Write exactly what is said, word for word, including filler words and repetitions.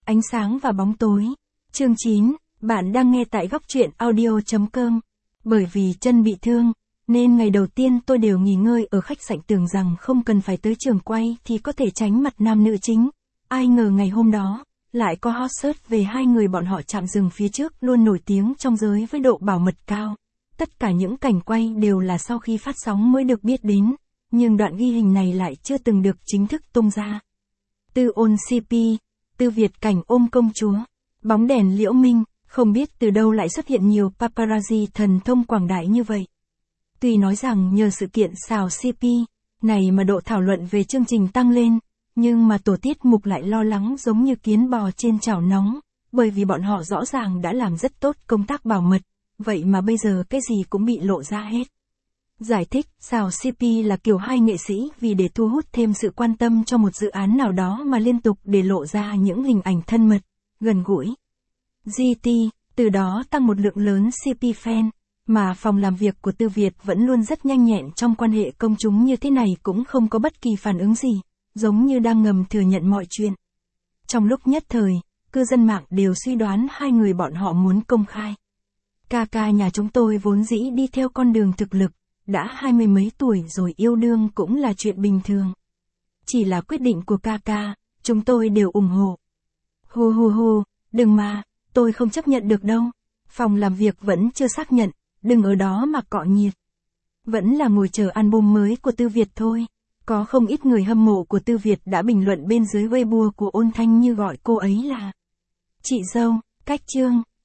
Ánh sáng và bóng tối. Chương chín, bạn đang nghe tại góc truyện audio chấm com. Bởi vì chân bị thương, nên ngày đầu tiên tôi đều nghỉ ngơi ở khách sạn tưởng rằng không cần phải tới trường quay thì có thể tránh mặt nam nữ chính. Ai ngờ ngày hôm đó, lại có hot search về hai người bọn họ chạm dừng phía trước luôn nổi tiếng trong giới với độ bảo mật cao. Tất cả những cảnh quay đều là sau khi phát sóng mới được biết đến, nhưng đoạn ghi hình này lại chưa từng được chính thức tung ra. Tư Ôn xê pê, Tư Việt cảnh ôm công chúa, bóng đèn Liễu Minh, không biết từ đâu lại xuất hiện nhiều paparazzi thần thông quảng đại như vậy. Tuy nói rằng nhờ sự kiện xào xê pê này mà độ thảo luận về chương trình tăng lên, nhưng mà tổ tiết mục lại lo lắng giống như kiến bò trên chảo nóng, bởi vì bọn họ rõ ràng đã làm rất tốt công tác bảo mật, vậy mà bây giờ cái gì cũng bị lộ ra hết. Giải thích, xào xê pê là kiểu hai nghệ sĩ vì để thu hút thêm sự quan tâm cho một dự án nào đó mà liên tục để lộ ra những hình ảnh thân mật, gần gũi. giê tê, từ đó tăng một lượng lớn xê pê fan, mà phòng làm việc của Tư Việt vẫn luôn rất nhanh nhẹn trong quan hệ công chúng như thế này cũng không có bất kỳ phản ứng gì, giống như đang ngầm thừa nhận mọi chuyện. Trong lúc nhất thời, cư dân mạng đều suy đoán hai người bọn họ muốn công khai. Ca ca nhà chúng tôi vốn dĩ đi theo con đường thực lực, đã hai mươi mấy tuổi rồi yêu đương cũng là chuyện bình thường. Chỉ là quyết định của ca ca, chúng tôi đều ủng hộ. Hu hu hu, đừng mà, tôi không chấp nhận được đâu. Phòng làm việc vẫn chưa xác nhận, đừng ở đó mà cọ nhiệt. Vẫn là ngồi chờ album mới của Tư Việt thôi. Có không ít người hâm mộ của Tư Việt đã bình luận bên dưới Weibo của Ôn Thanh Như gọi cô ấy là chị dâu, cách chương.